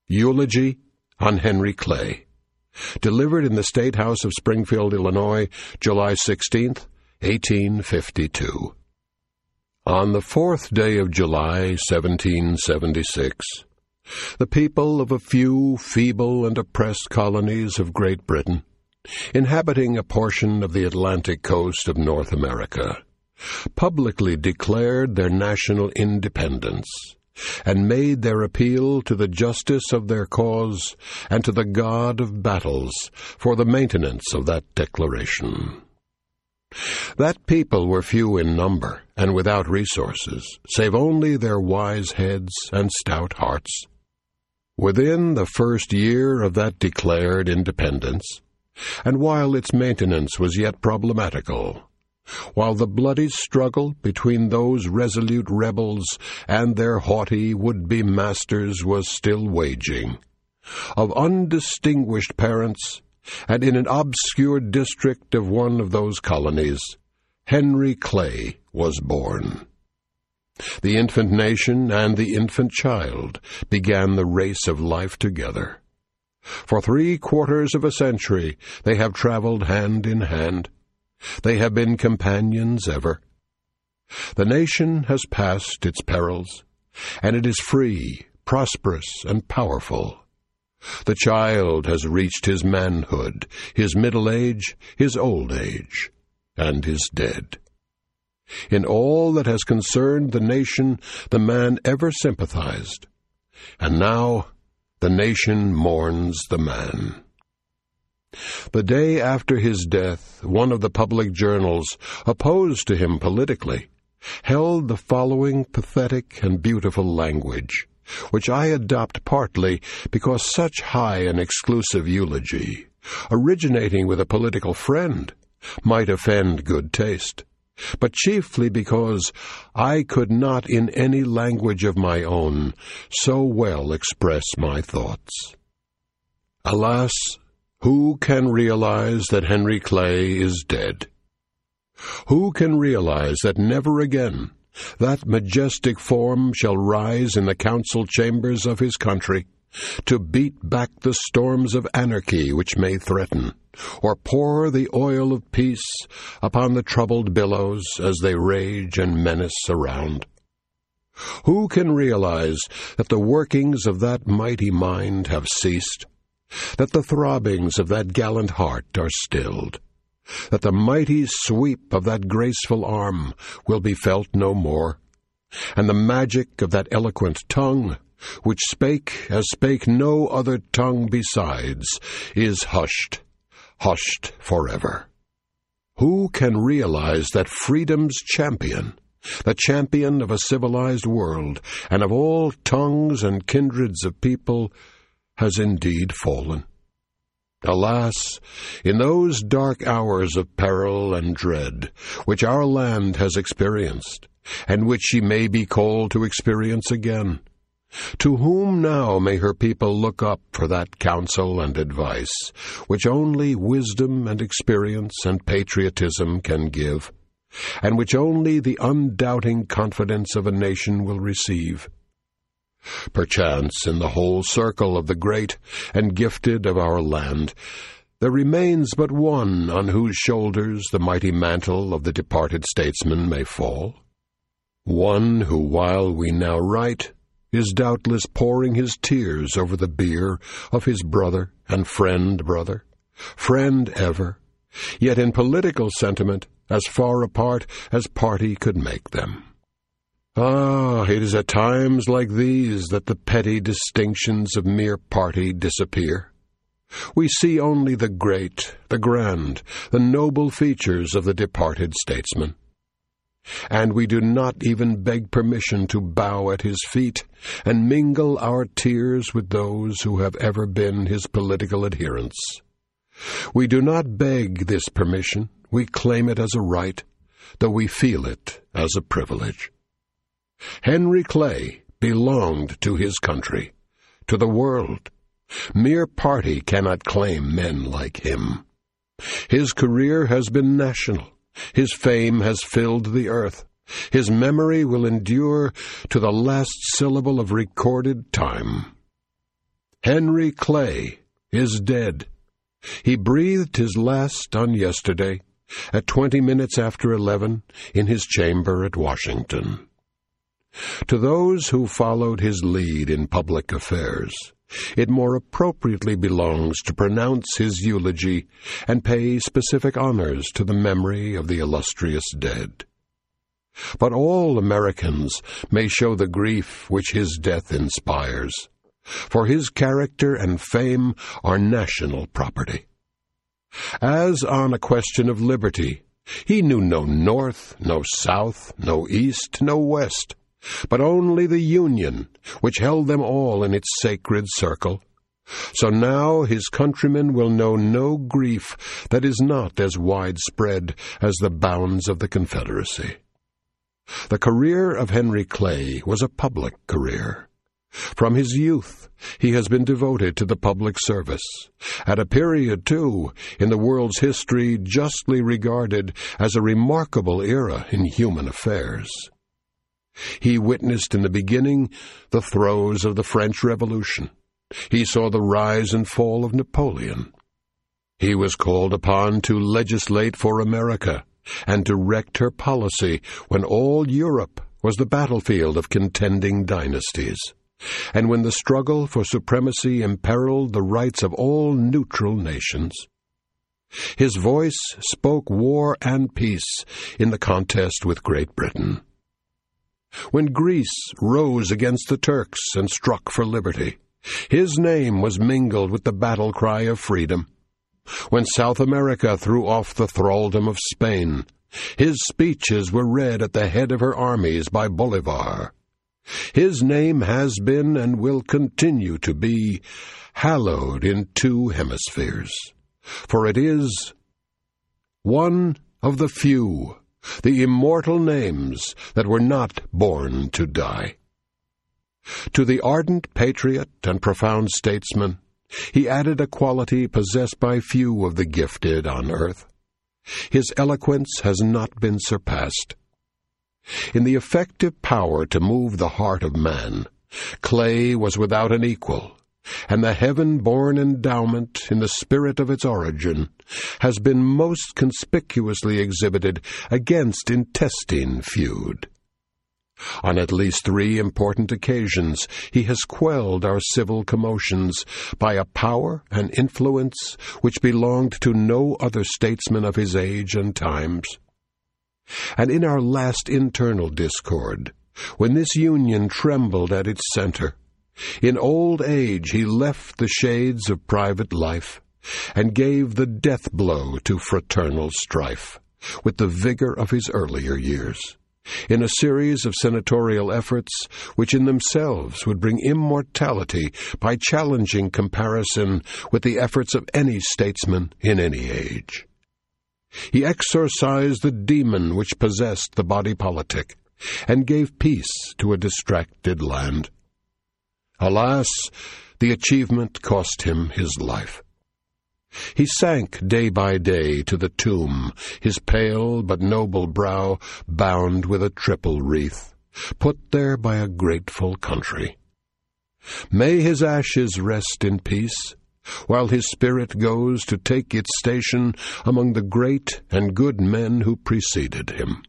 Eulogy on Henry Clay. Delivered in the State House of Springfield, Illinois, July 16th, 1852. On the 4th day of July, 1776, the people of a few feeble and oppressed colonies of Great Britain, inhabiting a portion of the Atlantic coast of North America, publicly declared their national independence and made their appeal to the justice of their cause and to the God of battles for the maintenance of that declaration. That people were few in number and without resources, save only their wise heads and stout hearts. Within the first year of that declared independence, and while its maintenance was yet problematical, while the bloody struggle between those resolute rebels and their haughty would-be masters was still waging, of undistinguished parents, and in an obscure district of one of those colonies, Henry Clay was born. The infant nation and the infant child began the race of life together. For 3/4 of a century they have traveled hand in hand. They have been companions ever. The nation has passed its perils, and it is free, prosperous, and powerful. The child has reached his manhood, his middle age, his old age, and is dead. In all that has concerned the nation, the man ever sympathized, and now the nation mourns the man. The day after his death, one of the public journals, opposed to him politically, held the following pathetic and beautiful language, which I adopt partly because such high and exclusive eulogy, originating with a political friend, might offend good taste, but chiefly because I could not in any language of my own so well express my thoughts. Alas, who can realize that Henry Clay is dead? Who can realize that never again that majestic form shall rise in the council chambers of his country to beat back the storms of anarchy which may threaten, or pour the oil of peace upon the troubled billows as they rage and menace around? Who can realize that the workings of that mighty mind have ceased, that the throbbings of that gallant heart are stilled, that the mighty sweep of that graceful arm will be felt no more, and the magic of that eloquent tongue, which spake as spake no other tongue besides, is hushed forever? Who can realize that freedom's champion, the champion of a civilized world and of all tongues and kindreds of people, has indeed fallen? Alas, in those dark hours of peril and dread which our land has experienced, and which she may be called to experience again, to whom now may her people look up for that counsel and advice which only wisdom and experience and patriotism can give, and which only the undoubting confidence of a nation will receive? Perchance, in the whole circle of the great and gifted of our land, there remains but one on whose shoulders the mighty mantle of the departed statesman may fall. One who, while we now write, is doubtless pouring his tears over the bier of his brother and friend ever, yet in political sentiment as far apart as party could make them. Ah, it is at times like these that the petty distinctions of mere party disappear. We see only the great, the grand, the noble features of the departed statesman. And we do not even beg permission to bow at his feet and mingle our tears with those who have ever been his political adherents. We do not beg this permission, we claim it as a right, though we feel it as a privilege. Henry Clay belonged to his country, to the world. Mere party cannot claim men like him. His career has been national. His fame has filled the earth. His memory will endure to the last syllable of recorded time. Henry Clay is dead. He breathed his last on yesterday at 20 minutes after 11 in his chamber at Washington. To those who followed his lead in public affairs, it more appropriately belongs to pronounce his eulogy and pay specific honors to the memory of the illustrious dead. But all Americans may show the grief which his death inspires, for his character and fame are national property. As on a question of liberty, he knew no North, no South, no East, no West, but only the Union, which held them all in its sacred circle. So now his countrymen will know no grief that is not as widespread as the bounds of the Confederacy. The career of Henry Clay was a public career. From his youth, he has been devoted to the public service, at a period, too, in the world's history justly regarded as a remarkable era in human affairs. He witnessed in the beginning the throes of the French Revolution. He saw the rise and fall of Napoleon. He was called upon to legislate for America and direct her policy when all Europe was the battlefield of contending dynasties, and when the struggle for supremacy imperiled the rights of all neutral nations. His voice spoke war and peace in the contest with Great Britain. When Greece rose against the Turks and struck for liberty, his name was mingled with the battle cry of freedom. When South America threw off the thraldom of Spain, his speeches were read at the head of her armies by Bolivar. His name has been and will continue to be hallowed in two hemispheres, for it is one of the few, the immortal names that were not born to die. To the ardent patriot and profound statesman, he added a quality possessed by few of the gifted on earth. His eloquence has not been surpassed. In the effective power to move the heart of man, Clay was without an equal, and the heaven-born endowment in the spirit of its origin has been most conspicuously exhibited against intestine feud. On at least 3 important occasions he has quelled our civil commotions by a power and influence which belonged to no other statesman of his age and times. And in our last internal discord, when this union trembled at its center, in old age he left the shades of private life and gave the death blow to fraternal strife with the vigor of his earlier years, in a series of senatorial efforts which in themselves would bring immortality by challenging comparison with the efforts of any statesman in any age. He exorcised the demon which possessed the body politic and gave peace to a distracted land. Alas, the achievement cost him his life. He sank day by day to the tomb, his pale but noble brow bound with a triple wreath, put there by a grateful country. May his ashes rest in peace, while his spirit goes to take its station among the great and good men who preceded him.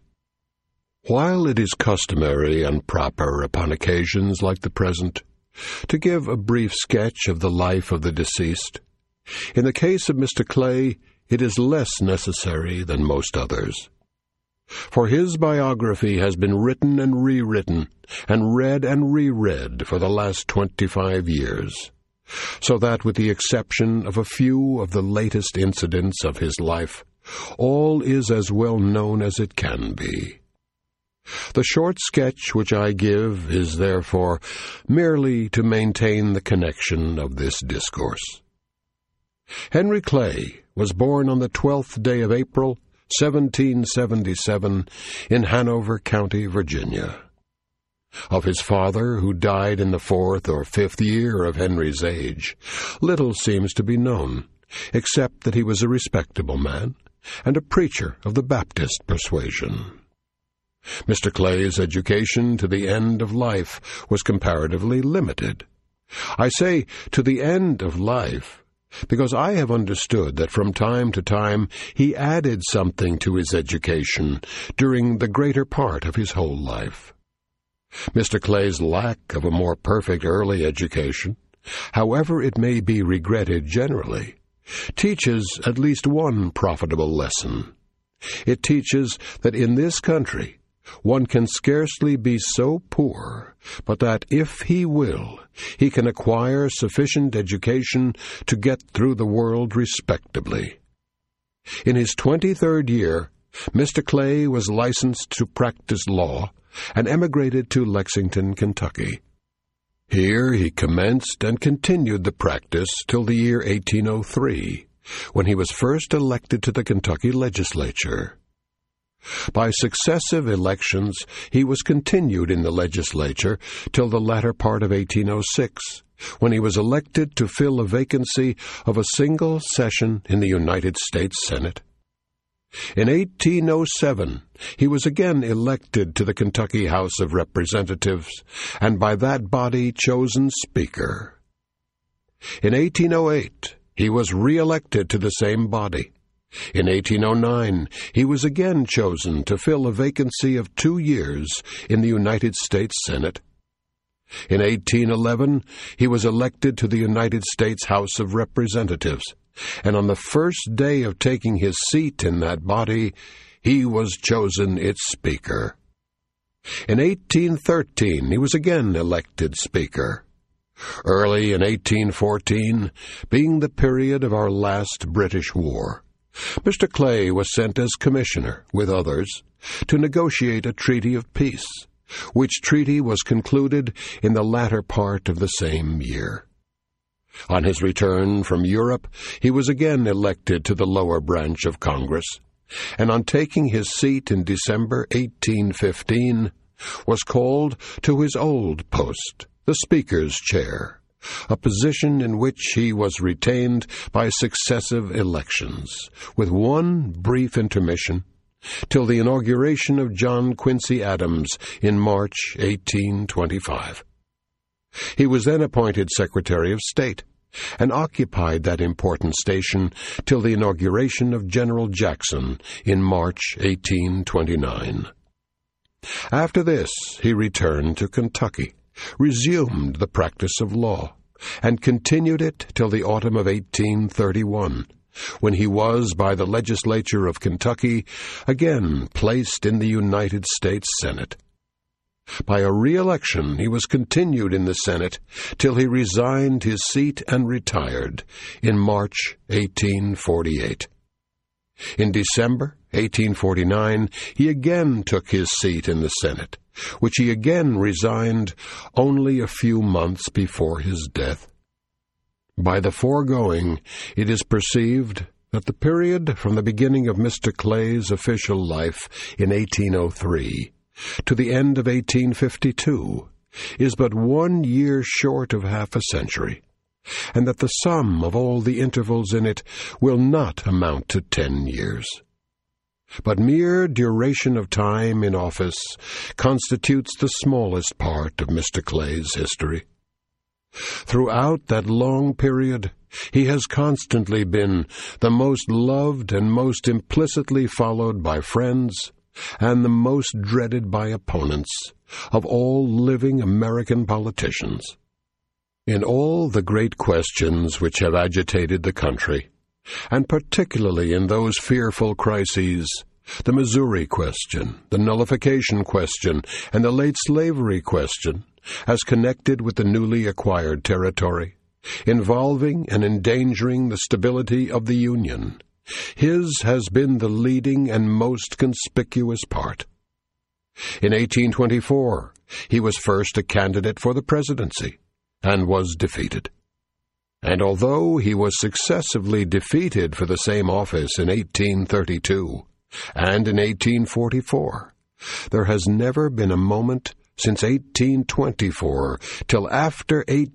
While it is customary and proper upon occasions like the present to give a brief sketch of the life of the deceased, in the case of Mr. Clay it is less necessary than most others. For his biography has been written and rewritten and read and reread for the last 25 years, so that with the exception of a few of the latest incidents of his life, all is as well known as it can be. The short sketch which I give is therefore merely to maintain the connection of this discourse. Henry Clay was born on the 12th day of April, 1777, in Hanover County, Virginia. Of his father, who died in the 4th or 5th year of Henry's age, little seems to be known, except that he was a respectable man and a preacher of the Baptist persuasion. Mr. Clay's education to the end of life was comparatively limited. I say to the end of life, because I have understood that from time to time he added something to his education during the greater part of his whole life. Mr. Clay's lack of a more perfect early education, however it may be regretted generally, teaches at least one profitable lesson. It teaches that in this country one can scarcely be so poor, but that if he will, he can acquire sufficient education to get through the world respectably. In his 23rd year, Mr. Clay was licensed to practice law and emigrated to Lexington, Kentucky. Here he commenced and continued the practice till the year 1803, when he was first elected to the Kentucky legislature. By successive elections, he was continued in the legislature till the latter part of 1806, when he was elected to fill a vacancy of a single session in the United States Senate. In 1807, he was again elected to the Kentucky House of Representatives, and by that body chosen Speaker. In 1808, he was re-elected to the same body. In 1809, he was again chosen to fill a vacancy of 2 years in the United States Senate. In 1811, he was elected to the United States House of Representatives, and on the first day of taking his seat in that body, he was chosen its Speaker. In 1813, he was again elected Speaker. Early in 1814, being the period of our last British War, Mr. Clay was sent as commissioner, with others, to negotiate a treaty of peace, which treaty was concluded in the latter part of the same year. On his return from Europe, he was again elected to the lower branch of Congress, and on taking his seat in December 1815, was called to his old post, the Speaker's chair, a position in which he was retained by successive elections, with one brief intermission, till the inauguration of John Quincy Adams in March 1825. He was then appointed Secretary of State, and occupied that important station till the inauguration of General Jackson in March 1829. After this, he returned to Kentucky, resumed the practice of law, and continued it till the autumn of 1831, when he was, by the legislature of Kentucky, again placed in the United States Senate. By a re-election, he was continued in the Senate till he resigned his seat and retired in March 1848. In December 1849, he again took his seat in the Senate, which he again resigned only a few months before his death. By the foregoing, it is perceived that the period from the beginning of Mr. Clay's official life in 1803 to the end of 1852 is but 1 year short of half a century, and that the sum of all the intervals in it will not amount to 10 years. But mere duration of time in office constitutes the smallest part of Mr. Clay's history. Throughout that long period, he has constantly been the most loved and most implicitly followed by friends, and the most dreaded by opponents of all living American politicians. In all the great questions which have agitated the country, and particularly in those fearful crises, the Missouri question, the nullification question, and the late slavery question, as connected with the newly acquired territory, involving and endangering the stability of the Union, his has been the leading and most conspicuous part. In 1824, he was first a candidate for the presidency, and was defeated. And although he was successively defeated for the same office in 1832 and in 1844, there has never been a moment since 1824 till after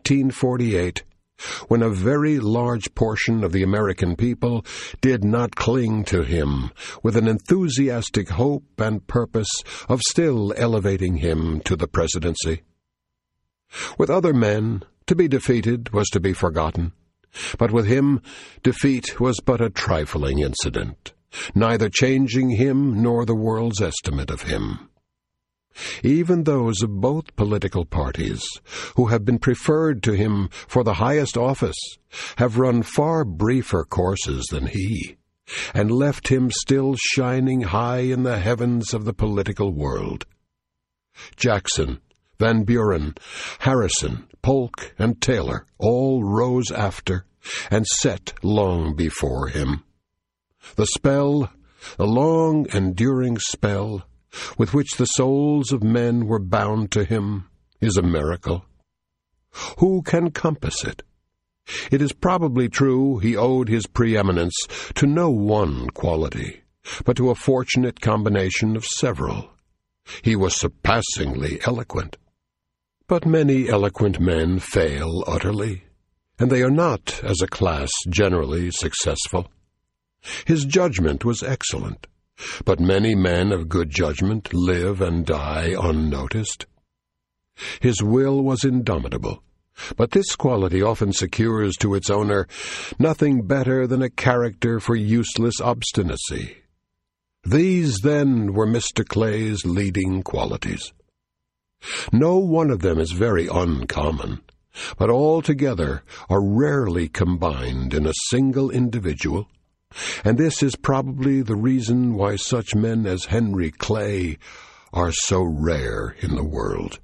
1848 when a very large portion of the American people did not cling to him with an enthusiastic hope and purpose of still elevating him to the presidency. With other men, To be defeated was to be forgotten. But with him, defeat was but a trifling incident, neither changing him nor the world's estimate of him. Even those of both political parties, who have been preferred to him for the highest office, have run far briefer courses than he, and left him still shining high in the heavens of the political world. Jackson, Van Buren, Harrison, Polk, and Taylor all rose after and set long before him. The spell, the long enduring spell, with which the souls of men were bound to him, is a miracle. Who can compass it? It is probably true he owed his preeminence to no one quality, but to a fortunate combination of several. He was surpassingly eloquent. But many eloquent men fail utterly, and they are not, as a class, generally successful. His judgment was excellent, but many men of good judgment live and die unnoticed. His will was indomitable, but this quality often secures to its owner nothing better than a character for useless obstinacy. These, then, were Mr. Clay's leading qualities. No one of them is very uncommon, but altogether are rarely combined in a single individual, and this is probably the reason why such men as Henry Clay are so rare in the world.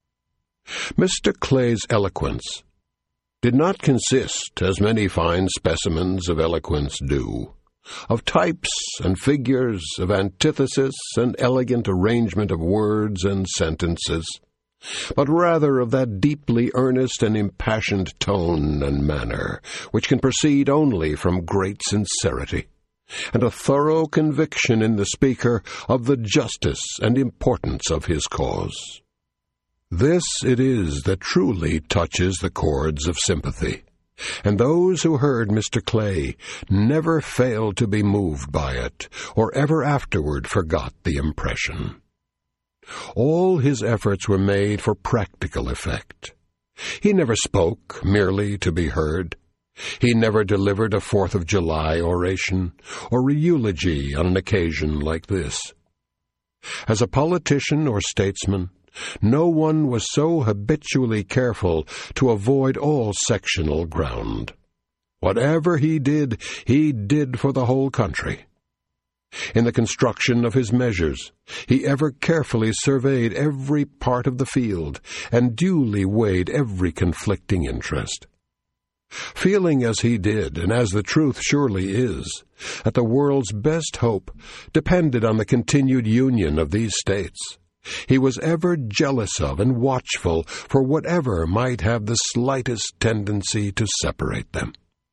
Mr. Clay's eloquence did not consist, as many fine specimens of eloquence do, of types and figures, of antithesis and elegant arrangement of words and sentences, but rather of that deeply earnest and impassioned tone and manner which can proceed only from great sincerity, and a thorough conviction in the speaker of the justice and importance of his cause. This it is that truly touches the chords of sympathy, and those who heard Mr. Clay never failed to be moved by it, or ever afterward forgot the impression. All his efforts were made for practical effect. He never spoke merely to be heard. He never delivered a 4th of July oration, or a eulogy on an occasion like this. As a politician or statesman, no one was so habitually careful to avoid all sectional ground. Whatever he did for the whole country. In the construction of his measures, he ever carefully surveyed every part of the field, and duly weighed every conflicting interest. Feeling as he did, and as the truth surely is, that the world's best hope depended on the continued union of these states, he was ever jealous of and watchful for whatever might have the slightest tendency to separate them.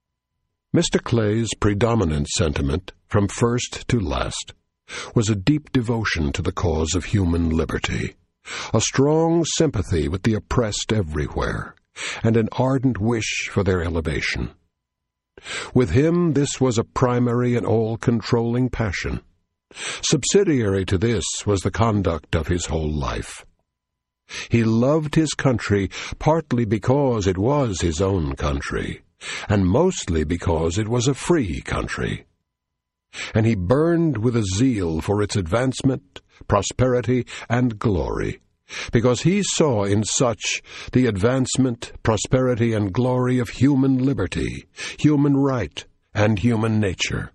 Mr. Clay's predominant sentiment, from first to last, was a deep devotion to the cause of human liberty, a strong sympathy with the oppressed everywhere, and an ardent wish for their elevation. With him this was a primary and all-controlling passion. Subsidiary to this was the conduct of his whole life. He loved his country partly because it was his own country, and mostly because it was a free country. And he burned with a zeal for its advancement, prosperity, and glory, because he saw in such the advancement, prosperity, and glory of human liberty, human right, and human nature.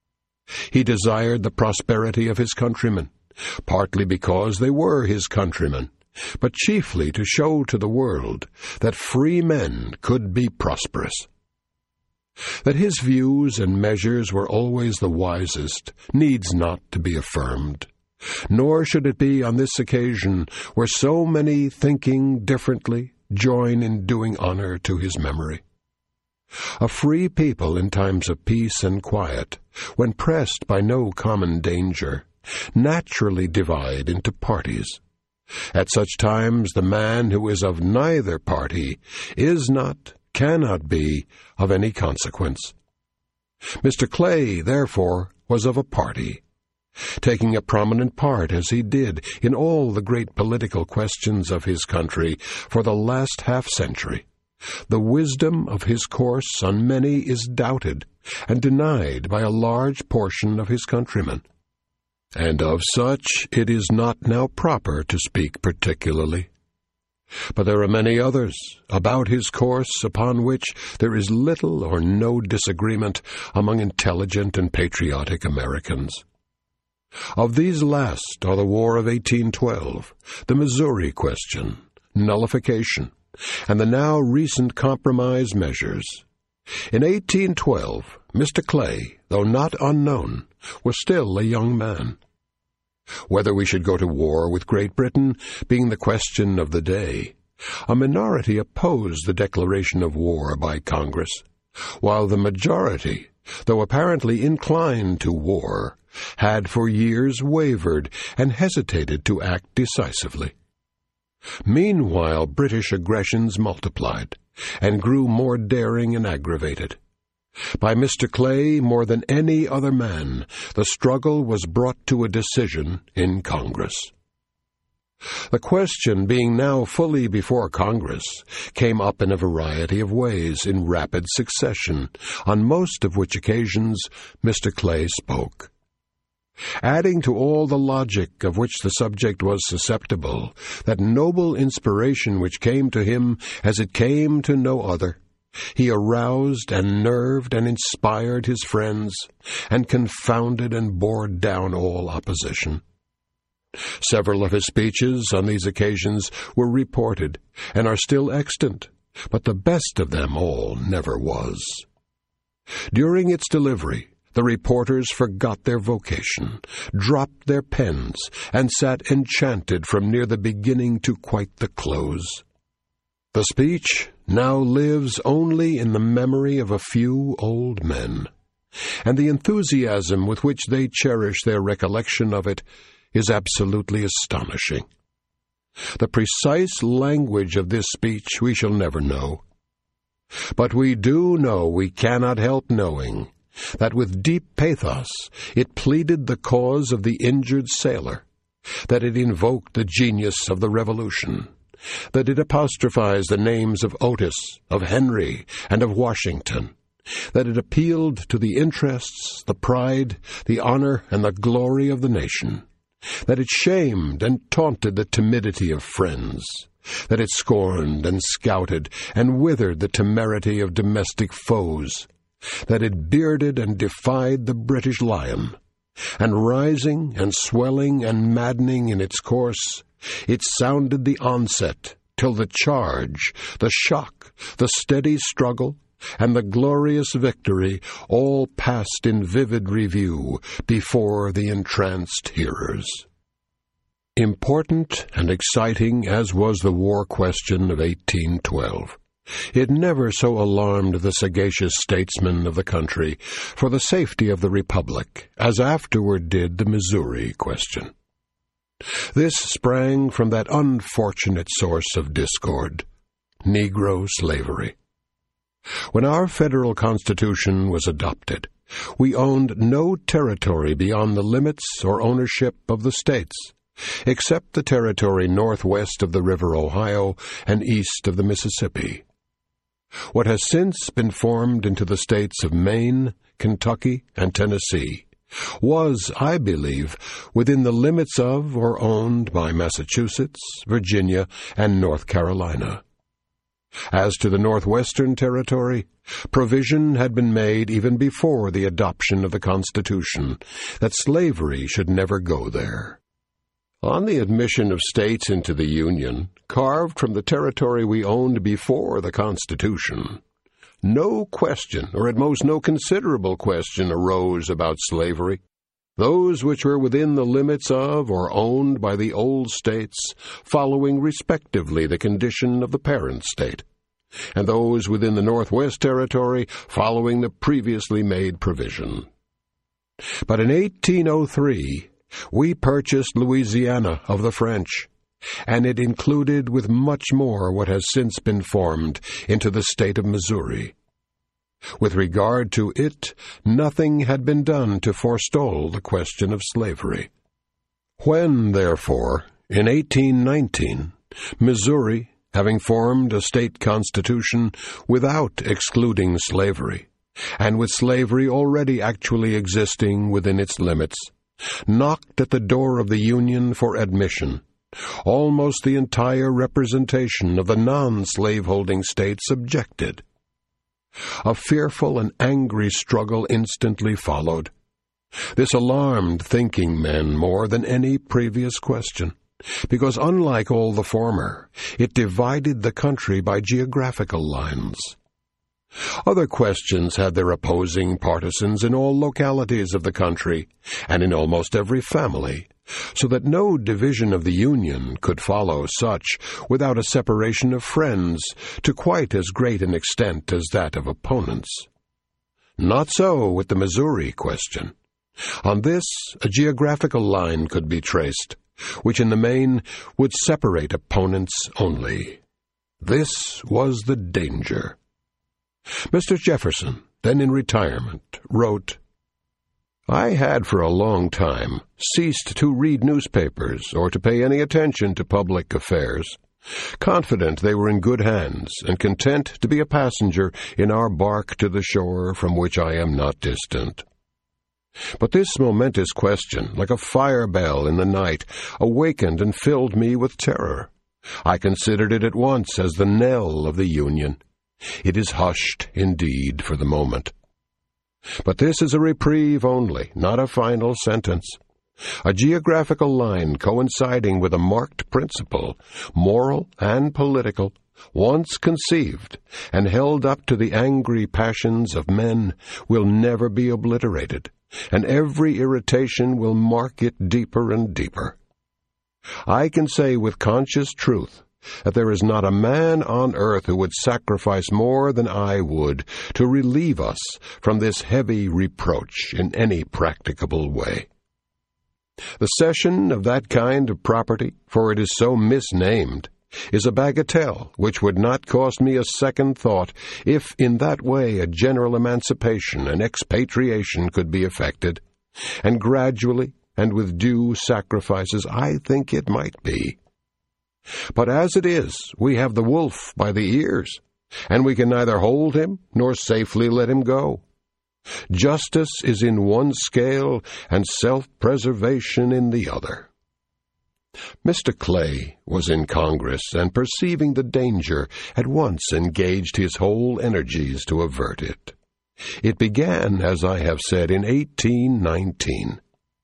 He desired the prosperity of his countrymen, partly because they were his countrymen, but chiefly to show to the world that free men could be prosperous. That his views and measures were always the wisest needs not to be affirmed, nor should it be on this occasion where so many thinking differently join in doing honor to his memory. A free people in times of peace and quiet, when pressed by no common danger, naturally divide into parties. At such times the man who is of neither party is not, cannot be, of any consequence. Mr. Clay, therefore, was of a party, taking a prominent part as he did in all the great political questions of his country for the last half-century, The wisdom of his course on many is doubted and denied by a large portion of his countrymen, and of such it is not now proper to speak particularly. But there are many others about his course upon which there is little or no disagreement among intelligent and patriotic Americans. Of these last are the War of 1812, the Missouri question, nullification, and the now recent compromise measures. In 1812, Mr. Clay, though not unknown, was still a young man. Whether we should go to war with Great Britain being the question of the day, a minority opposed the declaration of war by Congress, while the majority, though apparently inclined to war, had for years wavered and hesitated to act decisively. Meanwhile, British aggressions multiplied and grew more daring and aggravated. By Mr. Clay, more than any other man, the struggle was brought to a decision in Congress. The question, being now fully before Congress, came up in a variety of ways in rapid succession, on most of which occasions Mr. Clay spoke. Adding to all the logic of which the subject was susceptible, that noble inspiration which came to him as it came to no other, he aroused and nerved and inspired his friends, and confounded and bore down all opposition. Several of his speeches on these occasions were reported, and are still extant, but the best of them all never was. During its delivery, the reporters forgot their vocation, dropped their pens, and sat enchanted from near the beginning to quite the close. The speech now lives only in the memory of a few old men, and the enthusiasm with which they cherish their recollection of it is absolutely astonishing. The precise language of this speech we shall never know, but we do know, we cannot help knowing, that with deep pathos it pleaded the cause of the injured sailor, that it invoked the genius of the Revolution, that it apostrophized the names of Otis, of Henry, and of Washington, that it appealed to the interests, the pride, the honor, and the glory of the nation, that it shamed and taunted the timidity of friends, that it scorned and scouted and withered the temerity of domestic foes, that it bearded and defied the British lion, and rising and swelling and maddening in its course, it sounded the onset till the charge, the shock, the steady struggle, and the glorious victory all passed in vivid review before the entranced hearers. Important and exciting as was the war question of 1812, it never so alarmed the sagacious statesmen of the country for the safety of the Republic as afterward did the Missouri question. This sprang from that unfortunate source of discord, Negro slavery. When our federal Constitution was adopted, we owned no territory beyond the limits or ownership of the states, except the territory northwest of the River Ohio and east of the Mississippi. What has since been formed into the states of Maine, Kentucky, and Tennessee was, I believe, within the limits of or owned by Massachusetts, Virginia, and North Carolina. As to the Northwestern Territory, provision had been made even before the adoption of the Constitution that slavery should never go there. On the admission of states into the Union, carved from the territory we owned before the Constitution, no question, or at most no considerable question, arose about slavery. Those which were within the limits of or owned by the old states following respectively the condition of the parent state, and those within the Northwest Territory following the previously made provision. But in 1803, we purchased Louisiana of the French, and it included with much more what has since been formed into the state of Missouri. With regard to it, nothing had been done to forestall the question of slavery. When, therefore, in 1819, Missouri, having formed a state constitution without excluding slavery, and with slavery already actually existing within its limits, knocked at the door of the Union for admission, almost the entire representation of the non-slaveholding states objected. A fearful and angry struggle instantly followed. This alarmed thinking men more than any previous question, because unlike all the former, it divided the country by geographical lines. Other questions had their opposing partisans in all localities of the country, and in almost every family, so that no division of the Union could follow such without a separation of friends to quite as great an extent as that of opponents. Not so with the Missouri question. On this, a geographical line could be traced, which in the main would separate opponents only. This was the danger. Mr. Jefferson, then in retirement, wrote, "I had for a long time ceased to read newspapers or to pay any attention to public affairs, confident they were in good hands and content to be a passenger in our bark to the shore from which I am not distant. But this momentous question, like a fire bell in the night, awakened and filled me with terror. I considered it at once as the knell of the Union. It is hushed, indeed, for the moment. But this is a reprieve only, not a final sentence. A geographical line coinciding with a marked principle, moral and political, once conceived and held up to the angry passions of men, will never be obliterated, and every irritation will mark it deeper and deeper. I can say with conscious truth that there is not a man on earth who would sacrifice more than I would to relieve us from this heavy reproach in any practicable way. The cession of that kind of property, for it is so misnamed, is a bagatelle which would not cost me a second thought if in that way a general emancipation and expatriation could be effected, and gradually and with due sacrifices I think it might be. But as it is, we have the wolf by the ears, and we can neither hold him nor safely let him go. Justice is in one scale and self-preservation in the other." Mr. Clay was in Congress, and perceiving the danger, at once engaged his whole energies to avert it. It began, as I have said, in 1819,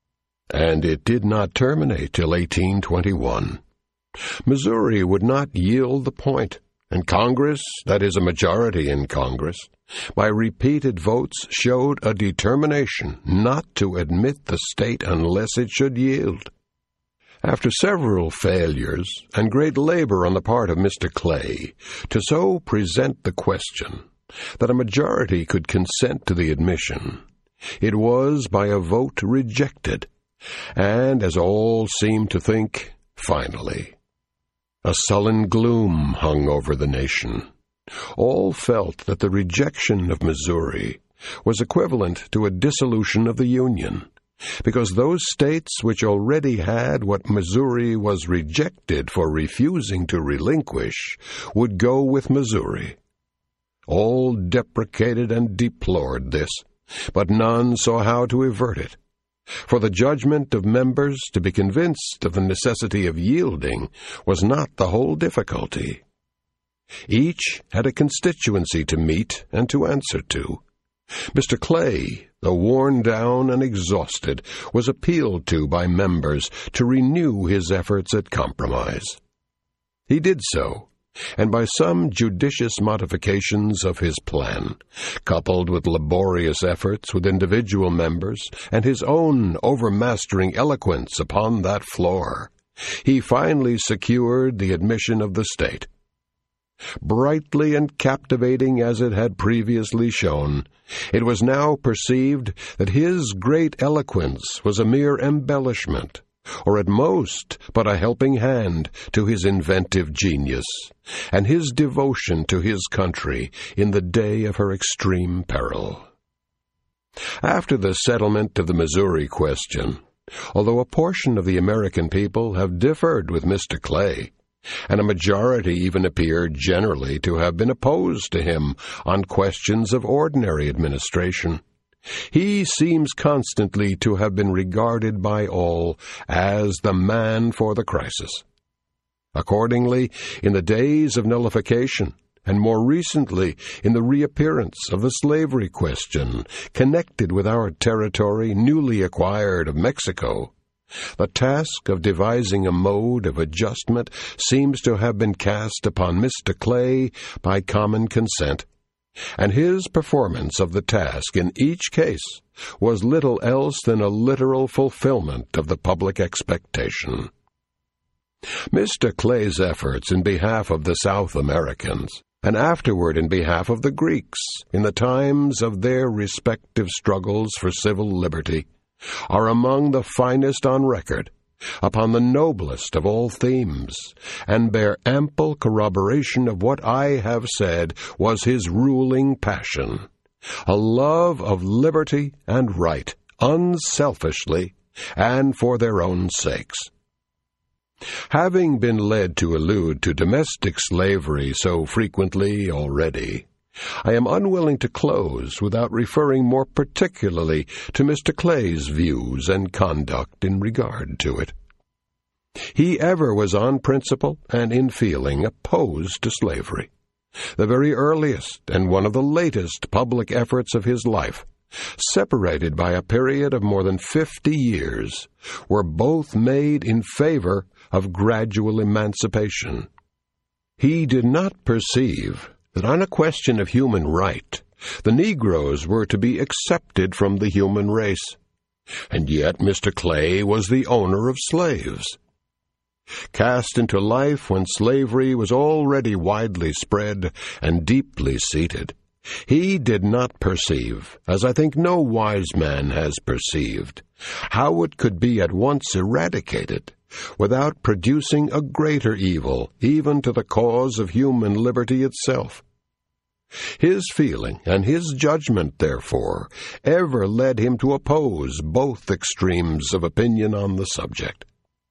and it did not terminate till 1821. Missouri would not yield the point, and Congress, that is, a majority in Congress, by repeated votes showed a determination not to admit the state unless it should yield. After several failures and great labor on the part of Mr. Clay to so present the question that a majority could consent to the admission, it was by a vote rejected, and, as all seemed to think, finally. A sullen gloom hung over the nation. All felt that the rejection of Missouri was equivalent to a dissolution of the Union, because those states which already had what Missouri was rejected for refusing to relinquish would go with Missouri. All deprecated and deplored this, but none saw how to avert it. For the judgment of members to be convinced of the necessity of yielding was not the whole difficulty. Each had a constituency to meet and to answer to. Mr. Clay, though worn down and exhausted, was appealed to by members to renew his efforts at compromise. He did so, and by some judicious modifications of his plan, coupled with laborious efforts with individual members and his own overmastering eloquence upon that floor, he finally secured the admission of the state. Brightly and captivating as it had previously shown, it was now perceived that his great eloquence was a mere embellishment, or at most but a helping hand to his inventive genius, and his devotion to his country in the day of her extreme peril. After the settlement of the Missouri question, although a portion of the American people have differed with Mr. Clay, and a majority even appeared generally to have been opposed to him on questions of ordinary administration. He seems constantly to have been regarded by all as the man for the crisis. Accordingly, in the days of nullification, and more recently in the reappearance of the slavery question connected with our territory newly acquired of Mexico, the task of devising a mode of adjustment seems to have been cast upon Mr. Clay by common consent, and his performance of the task in each case was little else than a literal fulfillment of the public expectation. Mr. Clay's efforts in behalf of the South Americans, and afterward in behalf of the Greeks, in the times of their respective struggles for civil liberty, are among the finest on record, upon the noblest of all themes, and bear ample corroboration of what I have said was his ruling passion, a love of liberty and right, unselfishly, and for their own sakes. Having been led to allude to domestic slavery so frequently already, I am unwilling to close without referring more particularly to Mr. Clay's views and conduct in regard to it. He ever was on principle and in feeling opposed to slavery. The very earliest and one of the latest public efforts of his life, separated by a period of more than 50 years, were both made in favor of gradual emancipation. He did not perceive that on a question of human right, the Negroes were to be accepted from the human race, and yet Mr. Clay was the owner of slaves. Cast into life when slavery was already widely spread and deeply seated, he did not perceive, as I think no wise man has perceived, how it could be at once eradicated without producing a greater evil even to the cause of human liberty itself. His feeling and his judgment, therefore, ever led him to oppose both extremes of opinion on the subject.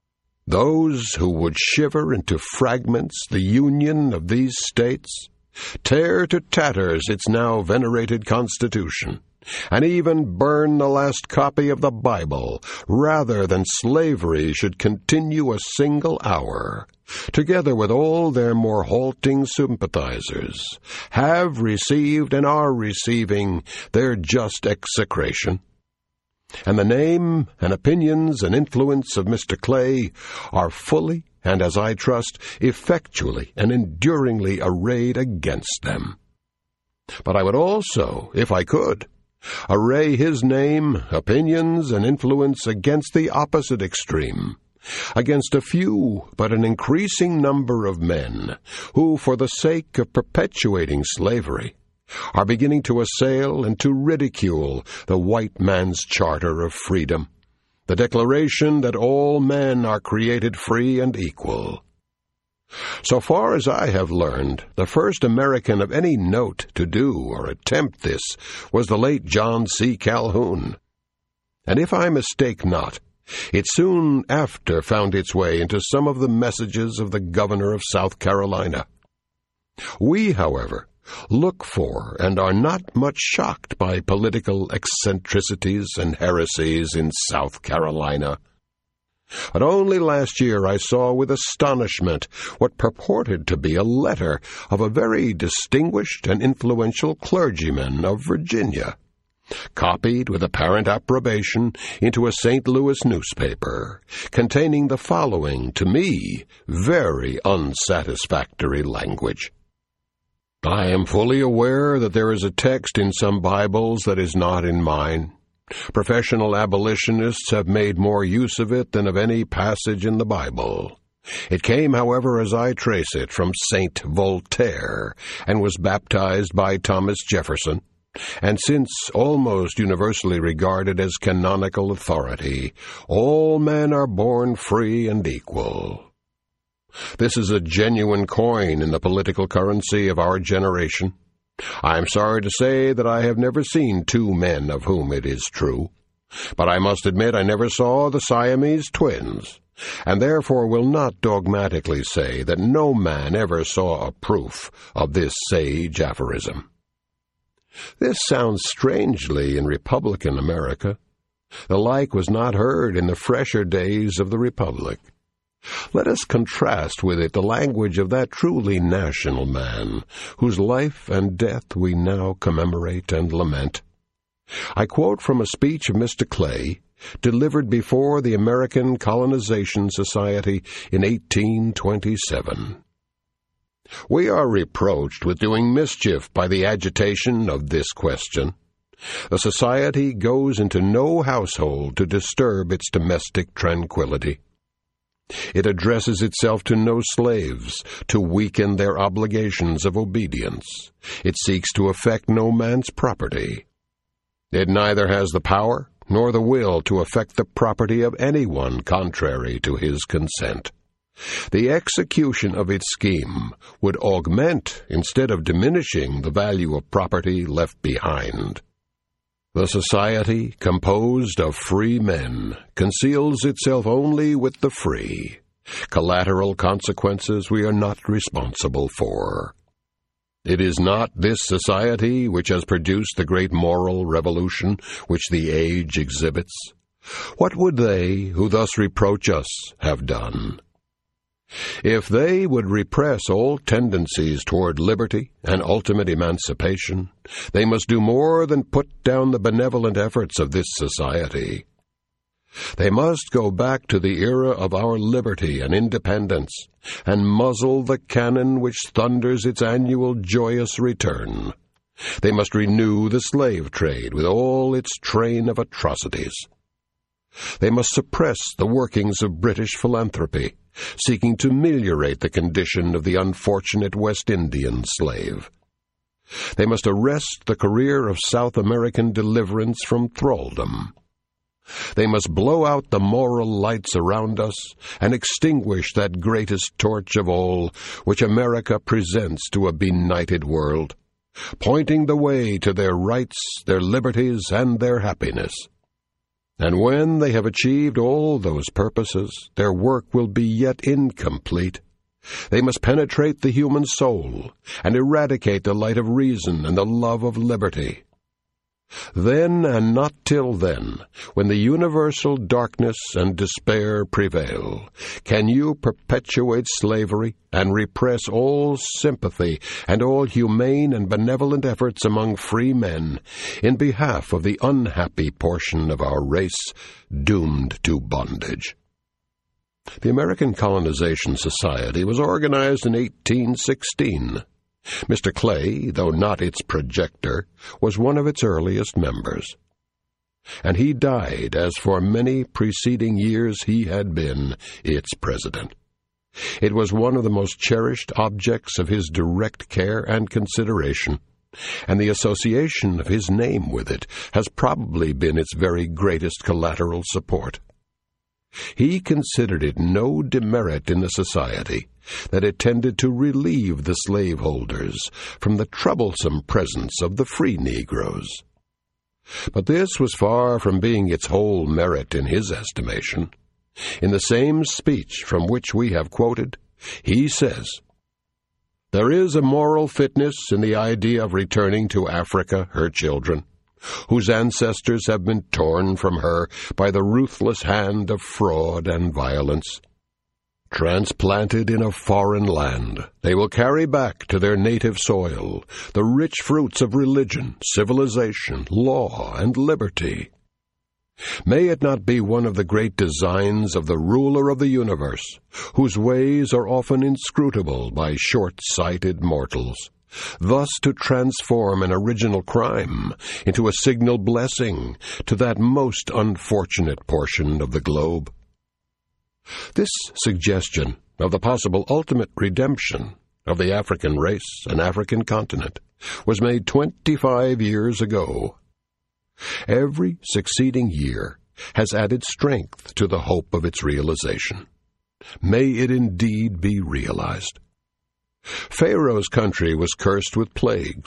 Those who would shiver into fragments the union of these states, tear to tatters its now venerated Constitution, and even burn the last copy of the Bible, rather than slavery should continue a single hour, together with all their more halting sympathizers, have received and are receiving their just execration. And the name and opinions and influence of Mr. Clay are fully, and as I trust, effectually and enduringly arrayed against them. But I would also, if I could, array his name, opinions, and influence against the opposite extreme, against a few but an increasing number of men who, for the sake of perpetuating slavery, are beginning to assail and to ridicule the white man's charter of freedom, the declaration that all men are created free and equal. So far as I have learned, the first American of any note to do or attempt this was the late John C. Calhoun. And if I mistake not, it soon after found its way into some of the messages of the governor of South Carolina. We, however, look for and are not much shocked by political eccentricities and heresies in South Carolina. But only last year I saw with astonishment what purported to be a letter of a very distinguished and influential clergyman of Virginia, copied with apparent approbation into a St. Louis newspaper, containing the following, to me, very unsatisfactory language. I am fully aware that there is a text in some Bibles that is not in mine. Professional abolitionists have made more use of it than of any passage in the Bible. It came, however, as I trace it, from Saint Voltaire, and was baptized by Thomas Jefferson, and since almost universally regarded as canonical authority, all men are born free and equal. This is a genuine coin in the political currency of our generation. I am sorry to say that I have never seen two men of whom it is true, but I must admit I never saw the Siamese twins, and therefore will not dogmatically say that no man ever saw a proof of this sage aphorism. This sounds strangely in Republican America. The like was not heard in the fresher days of the Republic. Let us contrast with it the language of that truly national man, whose life and death we now commemorate and lament. I quote from a speech of Mr. Clay, delivered before the American Colonization Society in 1827. We are reproached with doing mischief by the agitation of this question. The Society goes into no household to disturb its domestic tranquility. It addresses itself to no slaves to weaken their obligations of obedience. It seeks to affect no man's property. It neither has the power nor the will to affect the property of anyone contrary to his consent. The execution of its scheme would augment instead of diminishing the value of property left behind. The Society, composed of free men, conceals itself only with the free. Collateral consequences we are not responsible for. It is not this Society which has produced the great moral revolution which the age exhibits. What would they, who thus reproach us, have done? If they would repress all tendencies toward liberty and ultimate emancipation, they must do more than put down the benevolent efforts of this Society. They must go back to the era of our liberty and independence, and muzzle the cannon which thunders its annual joyous return. They must renew the slave trade with all its train of atrocities. They must suppress the workings of British philanthropy, seeking to ameliorate the condition of the unfortunate West Indian slave. They must arrest the career of South American deliverance from thraldom. They must blow out the moral lights around us and extinguish that greatest torch of all which America presents to a benighted world, pointing the way to their rights, their liberties, and their happiness. And when they have achieved all those purposes, their work will be yet incomplete. They must penetrate the human soul and eradicate the light of reason and the love of liberty. Then, and not till then, when the universal darkness and despair prevail, can you perpetuate slavery and repress all sympathy and all humane and benevolent efforts among free men in behalf of the unhappy portion of our race doomed to bondage. The American Colonization Society was organized in 1816. Mr. Clay, though not its projector, was one of its earliest members. And he died, as for many preceding years he had been, its president. It was one of the most cherished objects of his direct care and consideration, and the association of his name with it has probably been its very greatest collateral support. He considered it no demerit in the Society that it tended to relieve the slaveholders from the troublesome presence of the free Negroes. But this was far from being its whole merit in his estimation. In the same speech from which we have quoted, he says, "There is a moral fitness in the idea of returning to Africa her children, whose ancestors have been torn from her by the ruthless hand of fraud and violence. Transplanted in a foreign land, they will carry back to their native soil the rich fruits of religion, civilization, law, and liberty. May it not be one of the great designs of the ruler of the universe, whose ways are often inscrutable by short-sighted mortals, thus to transform an original crime into a signal blessing to that most unfortunate portion of the globe?" This suggestion of the possible ultimate redemption of the African race and African continent was made 25 years ago. Every succeeding year has added strength to the hope of its realization. May it indeed be realized. Pharaoh's country was cursed with plagues.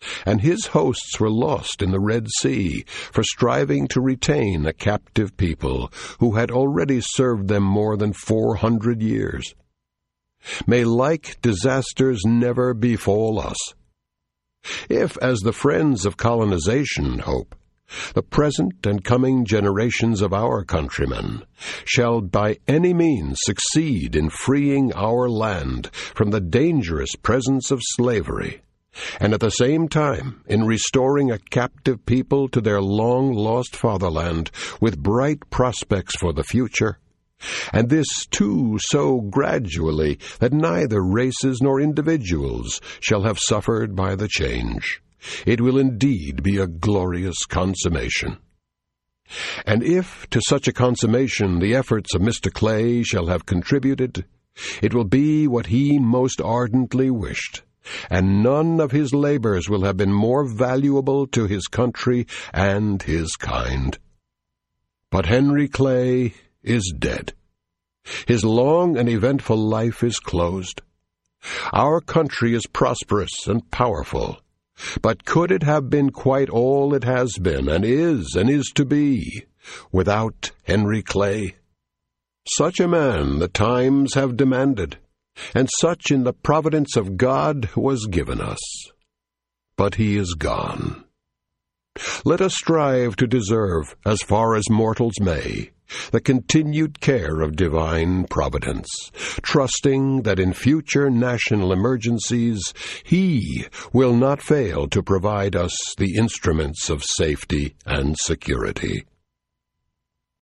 and his hosts were lost in the Red Sea for striving to retain a captive people who had already served them more than 400 years. May like disasters never befall us. If, as the friends of colonization hope, the present and coming generations of our countrymen shall by any means succeed in freeing our land from the dangerous presence of slavery, and at the same time in restoring a captive people to their long-lost fatherland with bright prospects for the future, and this, too, so gradually that neither races nor individuals shall have suffered by the change, it will indeed be a glorious consummation. And if to such a consummation the efforts of Mr. Clay shall have contributed, it will be what he most ardently wished, and none of his labors will have been more valuable to his country and his kind. But Henry Clay is dead. His long and eventful life is closed. Our country is prosperous and powerful, but could it have been quite all it has been and is to be without Henry Clay? Such a man the times have demanded, and such in the providence of God was given us. But he is gone. Let us strive to deserve, as far as mortals may, the continued care of divine providence, trusting that in future national emergencies he will not fail to provide us the instruments of safety and security.